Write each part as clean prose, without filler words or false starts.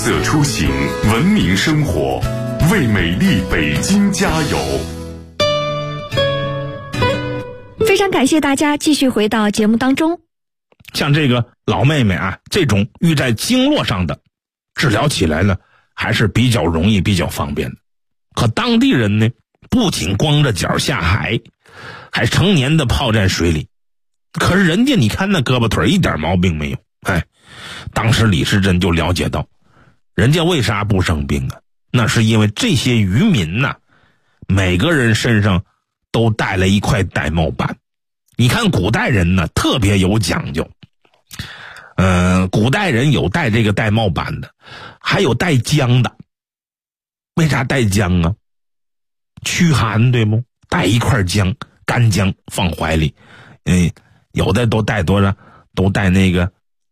色出行，文明生活，为美丽北京加油。 非常感谢大家继续回到节目当中。 像这个老妹妹啊，这种淤在经络上的，治疗起来呢还是比较容易比较方便的。可当地人呢，不仅光着脚下海，还成年的泡在水里。可是人家你看那胳膊腿一点毛病没有。当时李时珍就了解到，人家为啥不生病啊？那是因为这些渔民呐，每个人身上都带了一块玳瑁板。你看古代人呢特别有讲究，古代人有带这个玳瑁板的，还有带姜的。为啥带姜啊？驱寒对不？带一块姜，干姜放怀里，有的都带多少？都带那个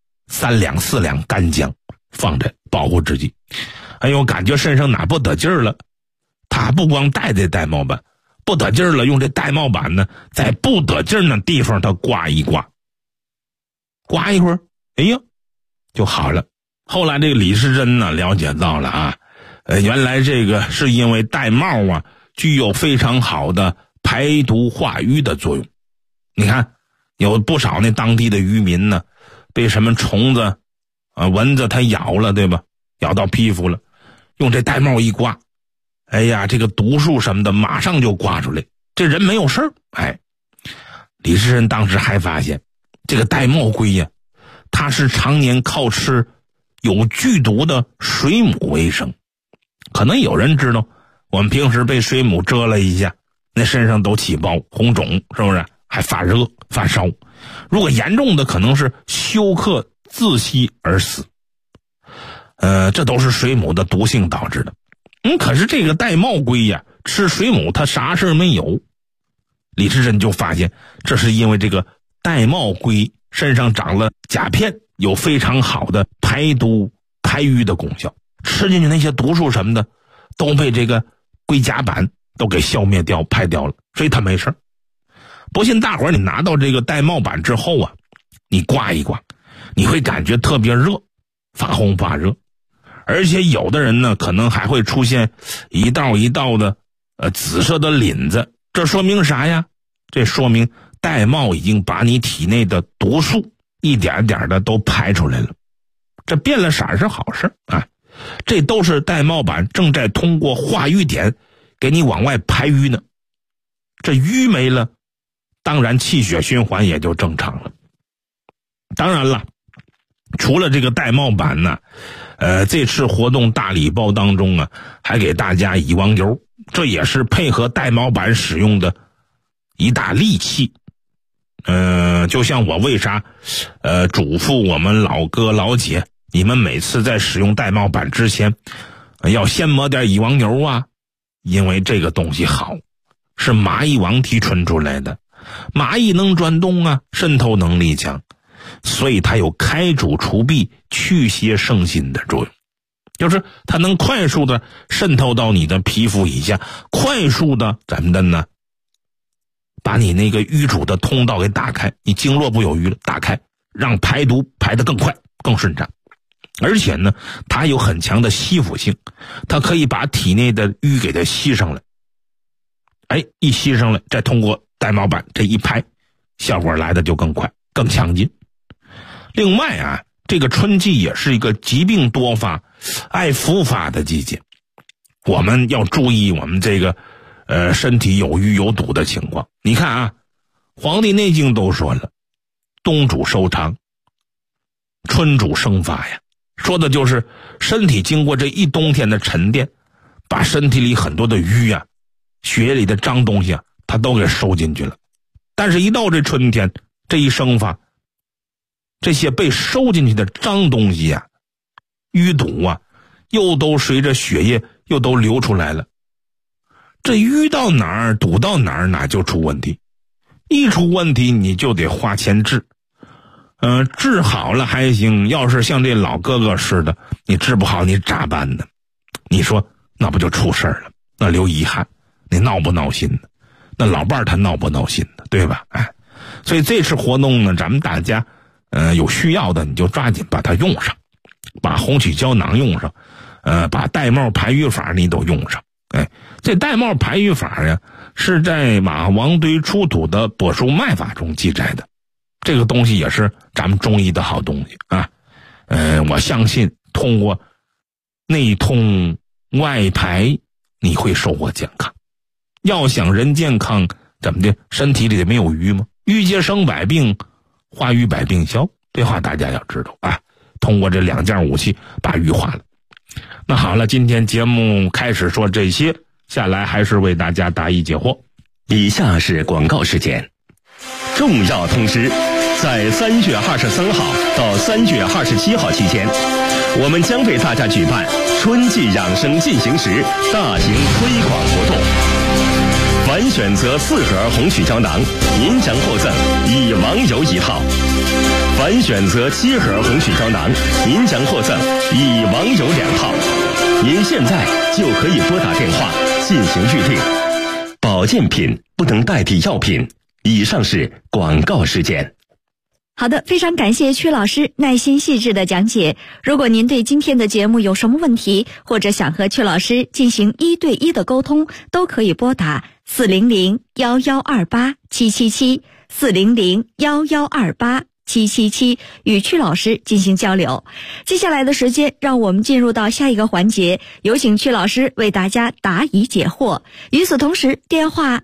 3两4两干姜放着保护自己。哎呦，感觉身上哪不得劲儿了，他不光带这玳瑁板，不得劲儿了，用这玳瑁板呢，在不得劲儿那地方他刮一刮，刮一会儿，哎呀，就好了。后来这个李时珍呢了解到了啊，原来这个是因为玳瑁啊具有非常好的排毒化瘀的作用。你看有不少那当地的渔民呢，被什么虫子蚊子它咬了，对吧？咬到皮肤了，用这玳瑁一刮，哎呀，这个毒素什么的马上就刮出来，这人没有事儿。李时珍当时还发现，这个玳瑁龟呀，它是常年靠吃有剧毒的水母为生。可能有人知道，我们平时被水母蛰了一下，那身上都起包红肿，是不是？还发热发烧，如果严重的可能是休克窒息而死。这都是水母的毒性导致的。可是这个玳瑁龟呀，吃水母它啥事没有。李时珍就发现，这是因为这个玳瑁龟身上长了甲片，有非常好的排毒排瘀的功效，吃进去那些毒素什么的都被这个龟甲板都给消灭掉排掉了，所以它没事。不信大伙儿你拿到这个玳瑁板之后啊，你刮一刮，你会感觉特别热，发红发热，而且有的人呢可能还会出现一道一道的紫色的鳞子。这说明啥呀？这说明玳瑁已经把你体内的毒素一点点的都排出来了，这变了色是好事啊。这都是玳瑁板正在通过化瘀点给你往外排瘀呢。这瘀没了，当然气血循环也就正常了。当然了，除了这个玳瑁板呢，这次活动大礼包当中啊，还给大家蚁王油，这也是配合玳瑁板使用的一大利器。就像我为啥嘱咐我们老哥老姐，你们每次在使用玳瑁板之前要先抹点蚁王油啊，因为这个东西好，是蚂蚁王提纯出来的，蚂蚁能转动啊，渗透能力强，所以它有开主除弊去邪胜心的作用，就是它能快速的渗透到你的皮肤以下，快速的怎么的呢，把你那个瘀阻的通道给打开，你经络不有瘀了，打开，让排毒排得更快更顺畅。而且呢，它有很强的吸附性，它可以把体内的瘀给它吸上来，一吸上来，再通过玳瑁板这一拍，效果来的就更快更强劲。另外啊，这个春季也是一个疾病多发爱复发的季节，我们要注意我们这个身体有瘀有堵的情况。你看啊，黄帝内经都说了，冬主收藏，春主生发呀，说的就是身体经过这一冬天的沉淀，把身体里很多的瘀啊，血液里的脏东西啊，它都给收进去了。但是一到这春天，这一生发，这些被收进去的脏东西啊，淤堵啊，又都随着血液又都流出来了。这淤到哪儿堵到哪儿，哪就出问题，一出问题你就得花钱治。治好了还行，要是像这老哥哥似的，你治不好你咋办呢？你说那不就出事了，那留遗憾，你闹不闹心呢？那老伴儿他闹不闹心呢？对吧？所以这次活动呢，咱们大家有需要的你就抓紧把它用上。 把红曲胶囊用上，把玳瑁排瘀法你都用上。这玳瑁排瘀法呀，是在马王堆出土的柏树脉法中记载的，这个东西也是咱们中医的好东西啊。我相信通过内通外排，你会收获健康。要想人健康，怎么的？身体里得没有瘀吗？瘀皆生百病，化瘀百病消。这话大家要知道啊。通过这2件武器把瘀化了。那好了，今天节目开始说这些，下来还是为大家答疑解惑。 以下是广告时间。重要通知，在3月23号到3月27号期间，我们将为大家举办春季养生进行时大型推广活动。凡选择4盒红曲胶囊，您将获赠以王油1套；凡选择7盒红曲胶囊，您将获赠以王油2套。您现在就可以拨打电话进行预定。保健品不能代替药品。以上是广告时间。 好的，非常感谢曲老师耐心细致的讲解。如果您对今天的节目有什么问题，或者想和曲老师进行1对1的沟通，都可以拨打400-1128-777，400-1128-777，与曲老师进行交流。接下来的时间，让我们进入到下一个环节，有请曲老师为大家答疑解惑。与此同时，电话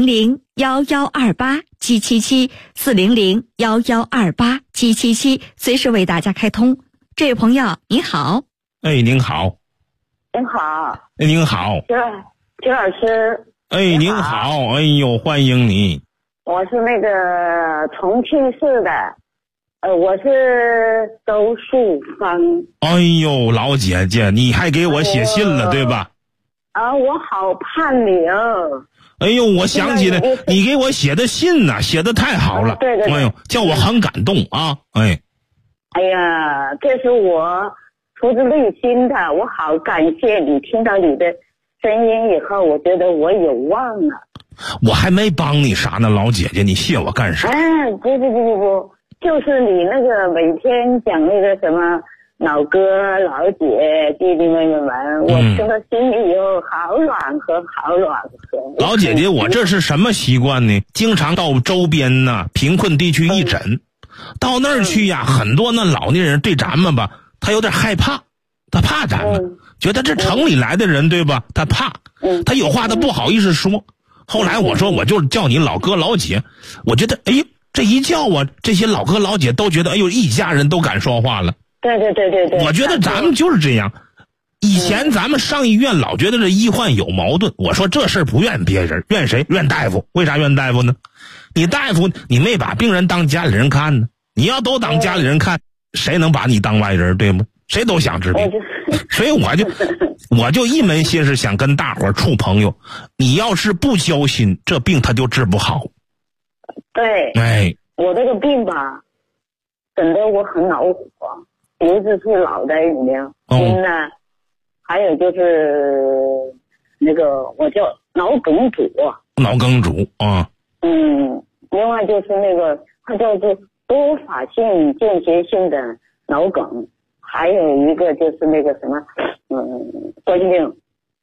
400-1128-777，400-1128-777，随时为大家开通。这位朋友您好。 您好。 您好。 您好。 曲老师。 您好。哎呦，欢迎你。 我是那个重庆市的，我是周树芳。 哎呦，老姐姐，你还给我写信了，对吧？ 我好盼你哦。 哎呦，我想起来，你给我写的信呐，写的太好了。 对。 哎呦，叫我很感动啊。哎呀，这是我出自内心的，我好感谢你。听到你的声音以后，我觉得我有望了。 我还没帮你啥呢，老姐姐，你谢我干啥？ 不，就是你那个每天讲那个什么老哥老姐弟弟妹妹们，我听到心里有好暖和。老姐姐，我这是什么习惯呢？经常到周边呢贫困地区义诊，到那儿去呀，很多那老年人对咱们吧，他有点害怕，他怕咱们，觉得这城里来的人对吧？他怕，他有话他不好意思说。后来我说我就叫你老哥老姐，我觉得哎呦，这一叫我，这些老哥老姐都觉得哎呦，一家人都敢说话了。 对。 我觉得咱们就是这样。以前咱们上医院老觉得这医患有矛盾，我说这事不怨别人，怨谁？怨大夫。为啥怨大夫呢？你大夫你没把病人当家里人看呢，你要都当家里人看，谁能把你当外人，对吗？谁都想治病。所以我就一门心思想跟大伙处朋友。你要是不交心，这病他就治不好。 对。我这个病吧，整得我很恼火，尤其是脑袋里面晕呢，还有就是那个我叫脑梗阻。 脑梗阻啊。 另外就是那个它叫做多发性间歇性的脑梗。还有一个就是那个什么，冠心病。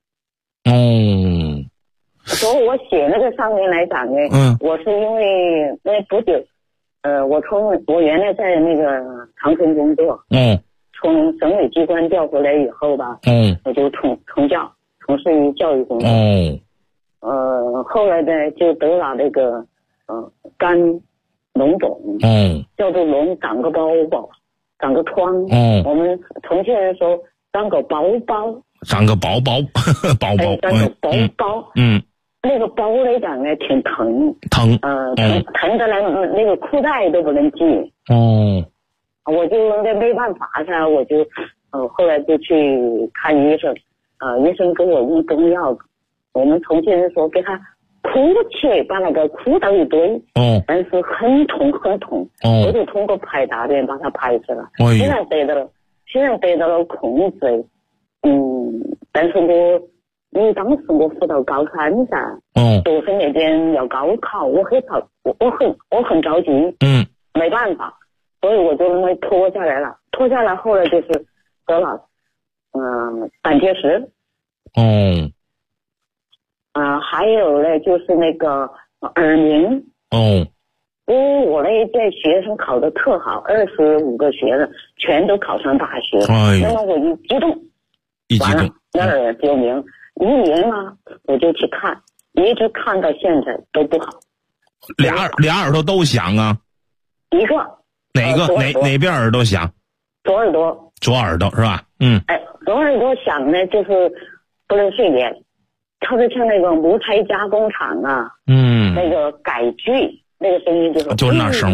所以我写那个上面来讲呢，我是因为不久，我原来在那个长春工作，从省委机关调回来以后吧，我就从事于教育工作，后来呢就得了那个肝脓肿，叫做脓长个包，长个疮，我们重庆人说长个包， 长个包，长个包，那个包来讲呢挺疼，疼的来那个裤带都不能系，我就没办法噻，我就后来就去看医生，医生给我用中药，我们重庆人说给他哭起，把那个哭到一堆，但是很痛，我就通过排大便把它排出来，虽然得到了控制，但是因为当时我辅导高三噻，学生那边要高考，我很着急，没办法，所以我就那么拖下来了，后来就是得了胆结石。 哦。 还有呢，就是那个耳鸣。 哦。 我那在学生考得特好，25个学生全都考上大学。那么我一激动，那耳就鸣，一鸣呢我就去看，一直看到现在都不好。 俩耳朵都响啊？ 一个。 哪边耳朵响？ 左耳朵。 左耳朵是吧？ 左耳朵响呢，就是不能睡眠，特别像那个木材加工厂啊，那个改锯那个声音就是那声。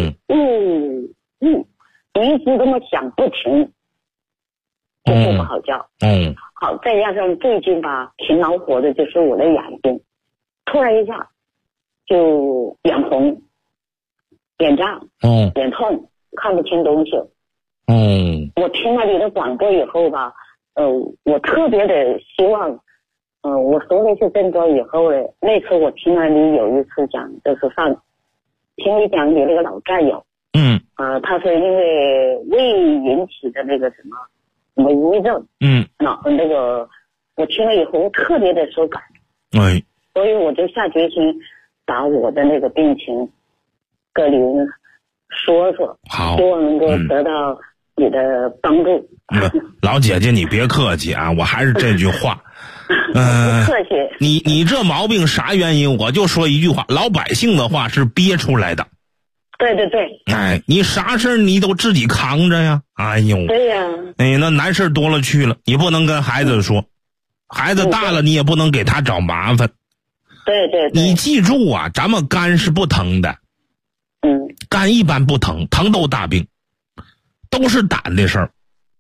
一直这么响不停，就睡不好觉。好，再加上最近吧，挺恼火的，就是我的眼睛，突然一下就眼红、眼胀、眼痛，看不清东西。我听了你的广播以后吧，我特别的希望，我说那些症状以后呢，那次我听了你有一次讲，就是听你讲你那个老战友，他是因为胃引起的那个什么抑郁症，那个我听了以后我特别的受感，所以我就下决心把我的那个病情跟您说，希望能够得到你的帮助。 老姐姐你别客气啊，我还是这句话， 不客气。 你这毛病啥原因？我就说一句话，老百姓的话是憋出来的。 对对对。 你啥事你都自己扛着呀。 对呀。 那难事多了去了，你不能跟孩子说，孩子大了你也不能给他找麻烦。 对对。 你记住啊，咱们肝是不疼的。肝一般不疼，疼都大病，都是胆的事儿，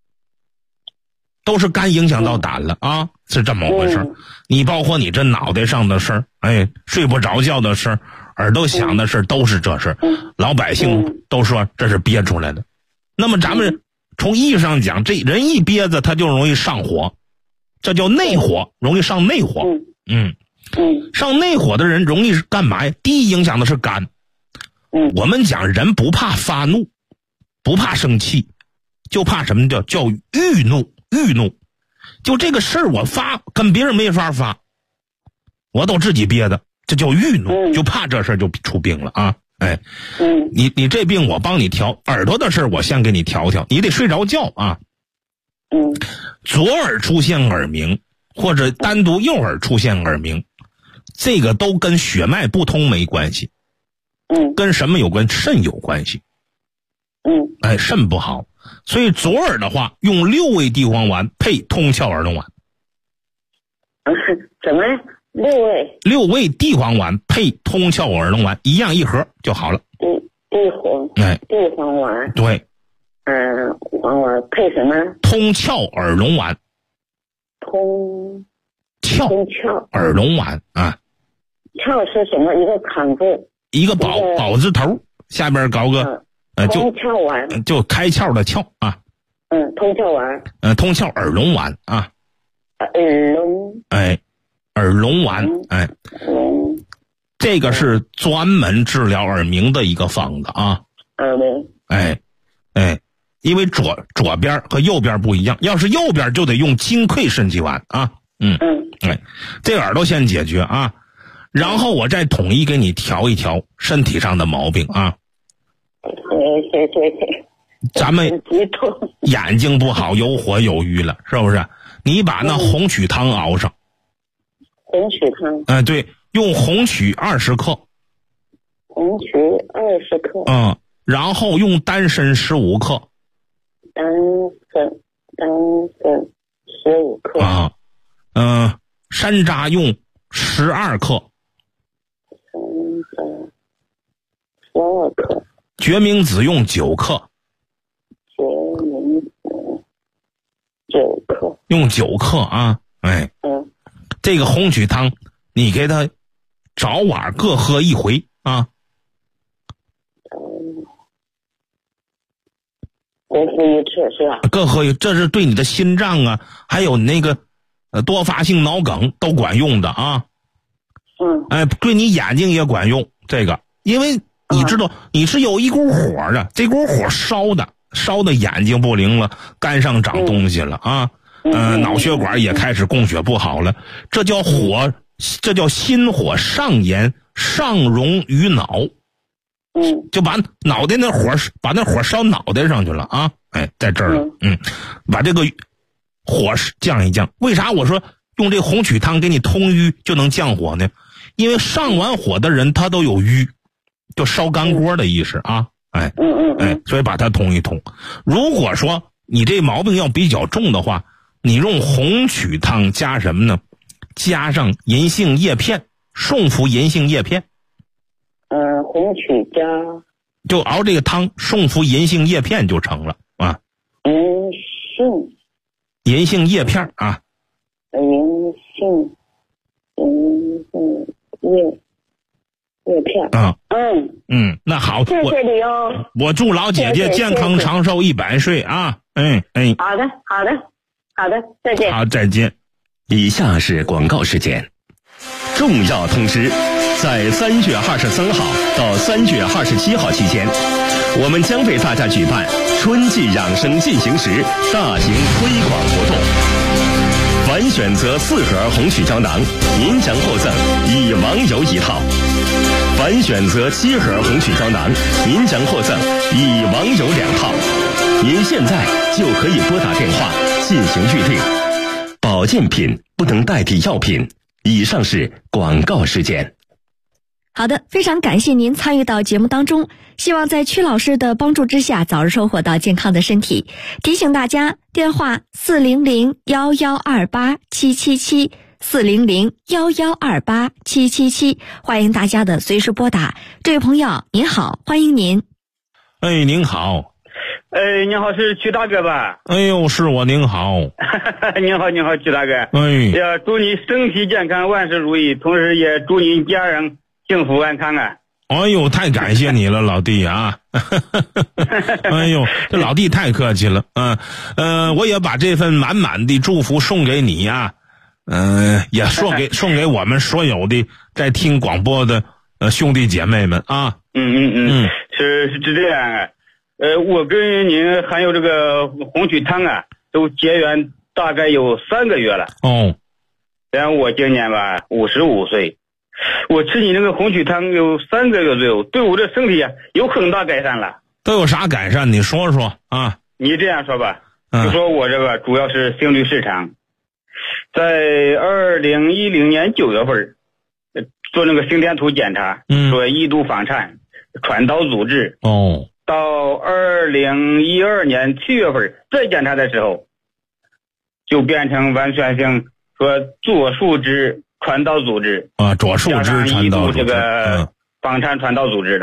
都是肝影响到胆了啊，是这么回事。你包括你这脑袋上的事儿，睡不着觉的事儿，耳朵响的事儿，都是这事儿。老百姓都说这是憋出来的。那么咱们从意义上讲，这人一憋着他就容易上火，这叫内火，容易上内火。上内火的人容易干嘛呀？第一影响的是肝。我们讲人不怕发怒，不怕生气，就怕什么叫郁怒。就这个事儿我发跟别人没法发，我都自己憋的，这叫郁怒，就怕这事儿就出病了啊。你这病我帮你调，耳朵的事儿我先给你调调，你得睡着觉啊。左耳出现耳鸣或者单独右耳出现耳鸣，这个都跟血脉不通没关系。跟什么有关？肾有关系。肾不好，所以左耳的话用6味地黄丸配通窍耳龙丸。 怎么 6味地黄丸配通窍耳龙丸，一样1盒就好了。 地黄丸。 对。 黄丸配什么？ 通窍耳龙丸。 通窍耳龙丸啊。 窍是什么？一个坎字。 一个宝字头，下边搞个通窍丸， 就开窍的窍啊。 通窍丸。 通窍耳龙丸啊。耳龙丸。这个是专门治疗耳鸣的一个方子啊。因为左边和右边不一样，要是右边就得用金匮肾气丸啊。这个耳朵先解决啊。然后我再统一给你调一调身体上的毛病啊。 谢。 咱们眼睛不好，有火有瘀了，是不是？你把那红曲汤熬上。 红曲汤。 对，用红曲20克。 红曲20克。 然后用丹参15克。 丹参15克。 山楂用12克。 12克。 决明子用9克。 决明子9克。 用9克啊。这个红曲汤你给他早晚各喝1回啊。 各喝1次是吧？ 各喝1，这是对你的心脏啊，还有那个多发性脑梗都管用的啊。对你眼睛也管用这个，因为你知道你是有一股火的，这股火烧的烧的眼睛不灵了，肝上长东西了啊，脑血管也开始供血不好了，这叫火，这叫心火上炎，上溶于脑，就把脑袋那火，把那火烧脑袋上去了啊，哎，在这儿了，把这个火降一降。为啥我说用这红曲汤给你通瘀就能降火呢？因为上完火的人他都有瘀，就烧干锅的意思啊，哎，所以把它通一通。如果说你这毛病要比较重的话，你用红曲汤加什么呢？加上银杏叶片，送服银杏叶片。 红曲加就熬这个汤，送服银杏叶片就成了啊。银杏叶片啊。 银杏叶片啊。那好， 谢谢你哦。 我祝老姐姐健康长寿100岁啊。 好的，再见。 好，再见。 以下是广告时间。重要通知，在3月23号到3月27号期间，我们将为大家举办春季养生进行时大型推广活动。凡选择4盒红曲胶囊，您将获赠以王油1套；凡选择7盒红曲胶囊，您将获赠以王油2套。您现在就可以拨打电话进行预定。保健品不能代替药品。以上是广告时间。 好的，非常感谢您参与到节目当中，希望在曲老师的帮助之下早日收获到健康的身体。提醒大家，电话400-1128-777 400-1128-777，欢迎大家的随时拨打。这位朋友您好，欢迎您。 哎，您好。 您好，是曲大哥吧？ 哎呦，是我，您好。 您好，曲大哥。也祝你身体健康，万事如意，同时也祝你家人幸福安康啊！ 哎呦，太感谢你了，老弟啊！哎呦，这老弟太客气了。我也把这份满满的祝福送给你呀。也送给我们所有的在听广播的兄弟姐妹们啊。 是这样啊。我跟您还有这个红曲汤啊，都结缘大概有3个月了。然后我今年吧55岁，我吃你那个红曲汤有3个月左右，对我这身体啊有很大改善了。 都有啥改善？你说说啊。 你这样说吧，就说我这个主要是心律失常，在2010年9月份做那个心电图检查，说1度房颤，传导阻滞。到2012年7月份再检查的时候，就变成完全性说左树脂传导阻滞啊， 左树脂传导阻滞， 这个房颤传导阻滞的。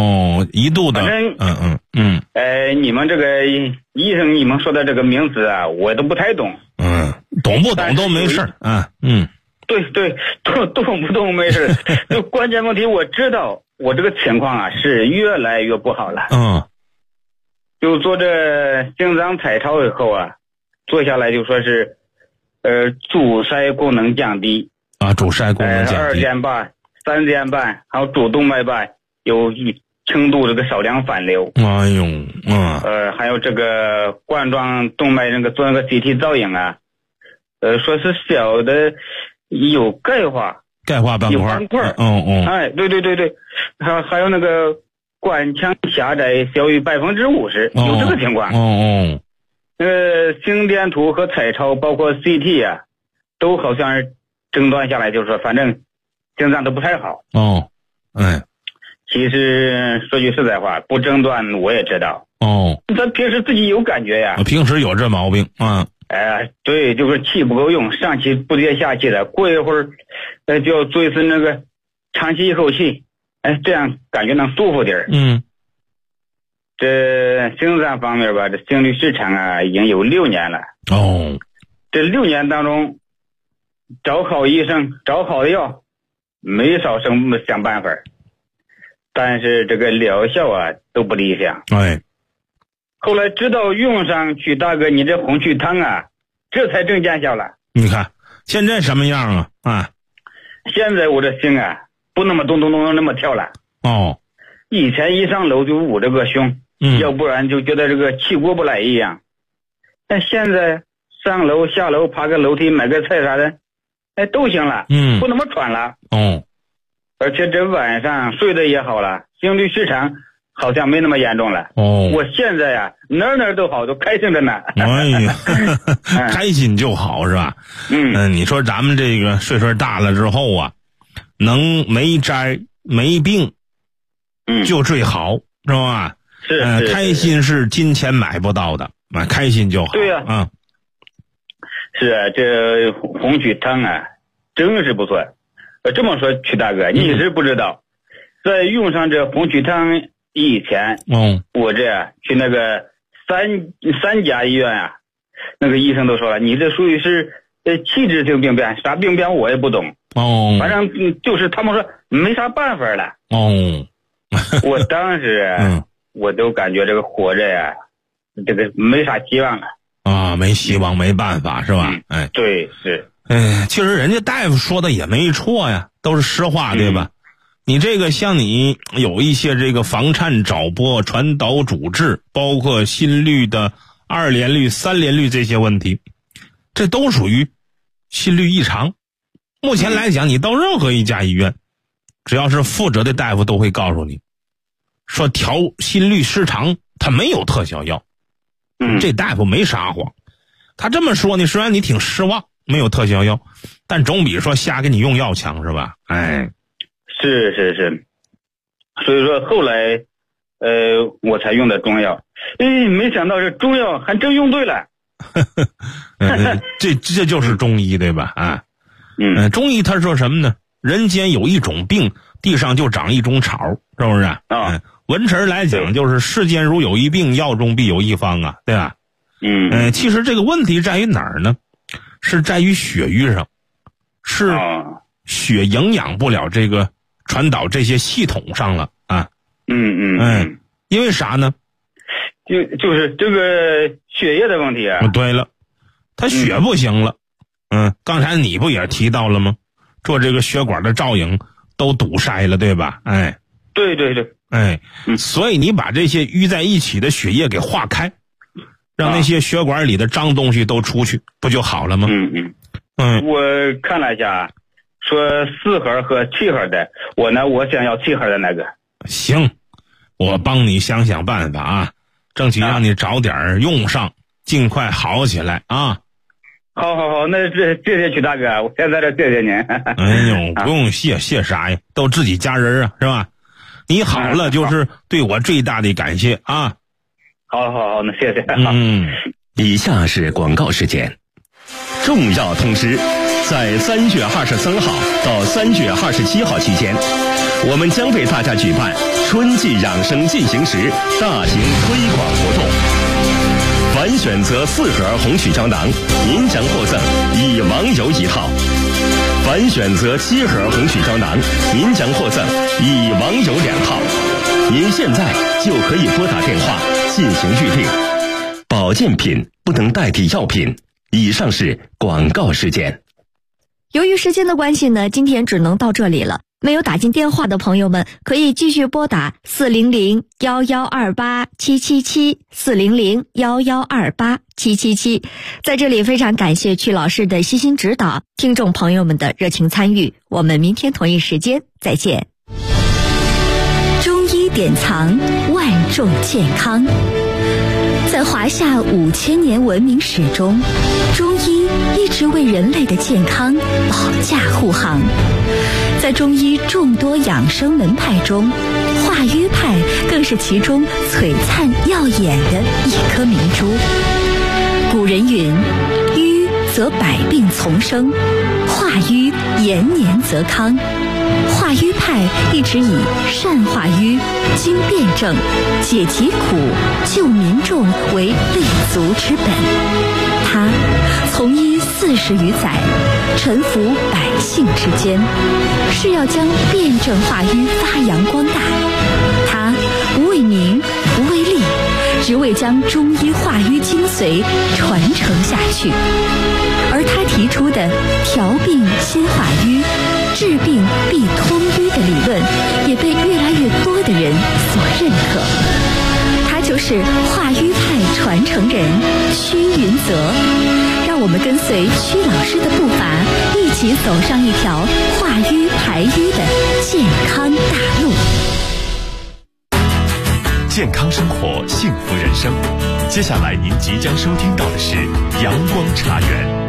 1度的。 你们这个医生，你们说的这个名词啊，我都不太懂。 懂不懂都没事。 对，懂不懂没事。就关键问题，我知道我这个情况啊是越来越不好了。就做这心脏彩超以后啊，做下来就说是阻塞功能降低啊，阻塞功能降低 2.8、3.8，还有主动脉瓣有轻度这个少量反流。还有这个冠状动脉那个做那个 CT 造影啊，说是小的有钙化斑块。 对，还有那个管腔狭窄小于50%，有这个情况。心电图和彩超包括 CT 啊，都好像是诊断下来，就是说反正心脏都不太好。其实说句实在话，不诊断我也知道。咱平时自己有感觉呀。 平时有这毛病啊。 对，就是气不够用，上气不接下气的，过一会儿就要做一次那个长吸一口气，这样感觉能舒服点儿。这心脏方面吧，这心律失常啊已经有6年了。这6年当中找好医生，找好的药，没少想办法，但是这个疗效啊都不理想。后来直到用上曲大哥你这红曲汤啊，这才正见效了。 你看现在什么样啊？ 现在我这心啊不那么咚咚咚那么跳了。以前一上楼就捂着个胸， 要不然就觉得这个气过不来一样。但现在上楼下楼爬个楼梯买个菜啥的，都行了，不那么喘了。而且这晚上睡得也好了，心律失常好像没那么严重了。我现在呀，哪都好，都开心着呢。 哎呀，开心就好是吧？你说咱们这个岁数大了之后啊，能没灾没病，就最好，是吧？ 是开心是金钱买不到的，开心就好。 对呀，是啊，这红曲汤啊，真是不错。这么说，曲大哥，你是不知道，在用上这红曲汤以前，我这去那个三甲医院啊，那个医生都说了，你这属于是器质性病变，啥病变我也不懂。反正就是他们说没啥办法了。我当时我都感觉这个活着呀，这个没啥希望了。 没希望，没办法是吧？ 对，是。 其实人家大夫说的也没错呀，都是实话，对吧？你这个像你有一些这个房颤、早搏、传导阻滞，包括心律的2联律、3联律这些问题，这都属于心律异常。目前来讲，你到任何一家医院，只要是负责的大夫都会告诉你，说调心律失常，他没有特效药。这大夫没撒谎，他这么说呢，虽然你挺失望，没有特效药，但总比说瞎给你用药强，是吧？ 是。所以说后来，我才用的中药。没想到这中药还真用对了。 这就是中医，对吧？中医他说什么呢？人间有一种病，地上就长一种草，是不是？文词来讲就是世间如有一病，药中必有一方啊，对吧？其实这个问题在于哪儿呢？是在于血瘀上，是血营养不了这个传导这些系统上了啊。因为啥呢？ 就是这个血液的问题啊。 对了，他血不行了。刚才你不也提到了吗？做这个血管的造影都堵塞了，对吧？ 对。 所以你把这些淤在一起的血液给化开，让那些血管里的脏东西都出去，不就好了吗？ 我看了一下，说4盒和7盒的，我想要7盒的那个。 行，我帮你想想办法啊，争取让你早点用上，尽快好起来啊。 好，那谢谢曲大哥，我现在这谢谢您。 不用谢啥呀，都自己家人啊，是吧？你好了就是对我最大的感谢啊。 好，那谢谢。 以下是广告时间。重要通知，在3月23号到3月27号期间，我们将为大家举办春季养生进行时大型推广活动。凡选择4盒红曲胶囊，您将获赠以网友1套；凡选择7盒红曲胶囊，您将获赠以网友2套。您现在就可以拨打电话进行预定。保健品不能代替药品。以上是广告时间。 由于时间的关系呢，今天只能到这里了。没有打进电话的朋友们，可以继续拨打400-1128-777，400-1128-777。在这里非常感谢曲老师的悉心指导，听众朋友们的热情参与。我们明天同一时间再见。中医典藏，万众健康。在华夏5000年文明史中，中医一直为人类的健康保驾护航。在中医众多养生门派中，化瘀派更是其中璀璨耀眼的一颗明珠。古人云：瘀则百病丛生，化瘀延年则康。化瘀派一直以善化瘀、经辩证、解疾苦、救民众为立足之本。他从医40余载，沉浮百姓之间，是要将辩证化瘀发扬光大。他不为名，不为利，只为将中医化瘀精髓传承下去。而他提出的调病先化瘀，治病必通瘀的理论，也被越来越多的人所认可。他就是化瘀派传承人屈云泽。让我们跟随屈老师的步伐，一起走上一条化瘀排瘀的健康大路。 健康生活，幸福人生。接下来您即将收听到的是阳光茶园。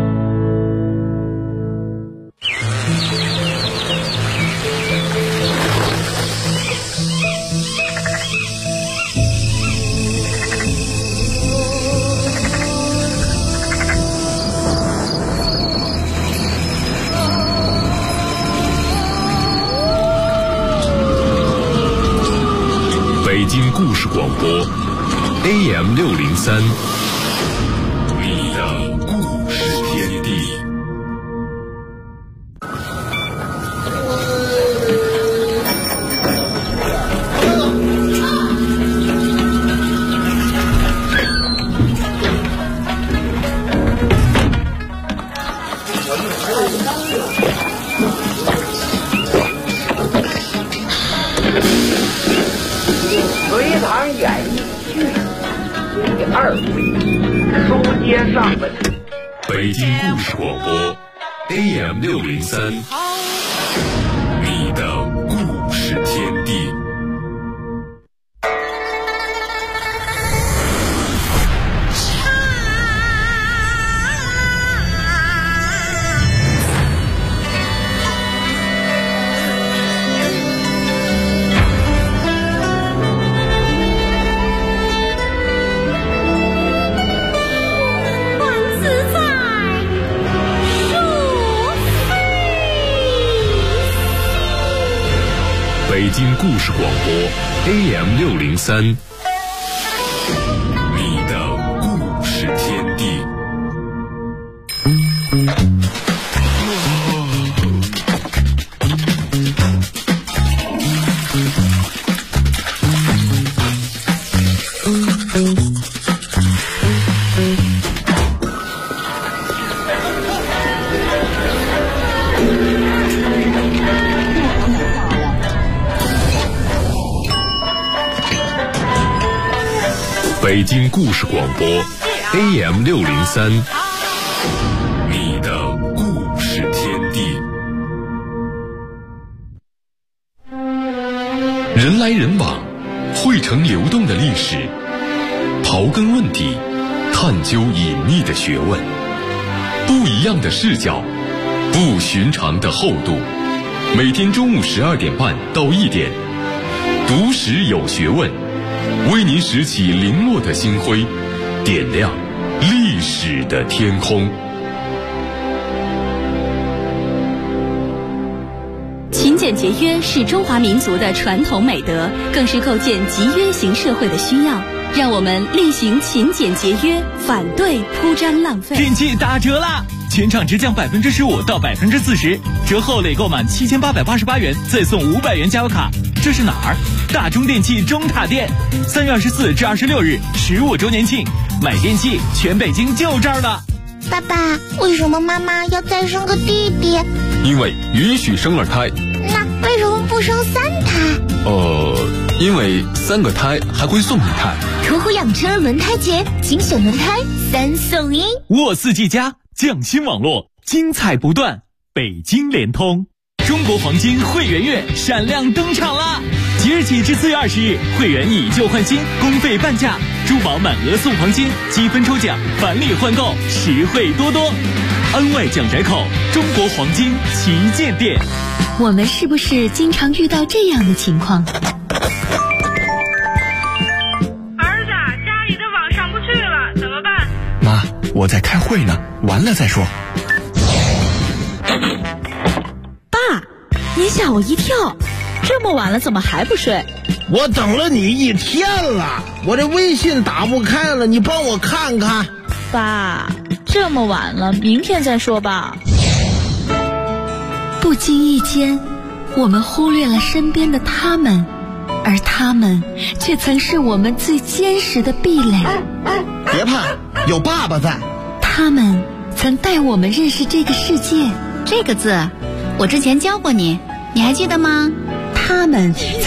北京故事广播 AM603， 你的故事天地。 隋唐演义序第2回，书接上文。 北京故事广播 AM603， 你的故事天地。北京故事广播 AM603， 你的故事天地。北京故事广播 AM603， 你的故事天地。人来人往，汇成流动的历史，刨根问底，探究隐秘的学问，不一样的视角，不寻常的厚度。每天中午12点半到1点，读史有学问，为您拾起零落的星辉，点亮历史的天空。 勤俭节约是中华民族的传统美德，更是构建集约型社会的需要。让我们厉行勤俭节约，反对铺张浪费。 电器打折啦！全场直降15%到40%，折后累购满7888元，再送500元加油卡。这是哪儿？大中电器中塔店，3月24至26日15周年庆，买电器全北京就这儿了。 爸爸，为什么妈妈要再生个弟弟？ 因为允许生2胎。 那为什么不生3胎？ 因为3个胎还会送1胎。 途虎养车轮胎节，精选轮胎3送1。 沃4G+匠心网络，精彩不断。北京联通，中国黄金会员月闪亮登场啦！即日起至4月20日，会员以旧换新，公费半价，珠宝满额送黄金，积分抽奖，返利换购，实惠多多。安外蒋宅口中国黄金旗舰店。 我们是不是经常遇到这样的情况？ 儿子，家里的网上不去了，怎么办？ 妈，我在开会呢，完了再说。 爸，你吓我一跳，这么晚了怎么还不睡？ 我等了你1天了，我这微信打不开了，你帮我看看。 爸，这么晚了，明天再说吧。 不经意间，我们忽略了身边的他们，而他们却曾是我们最坚实的壁垒。 别怕，有爸爸在。 他们曾带我们认识这个世界。 这个字，我之前教过你，你还记得吗？ 他们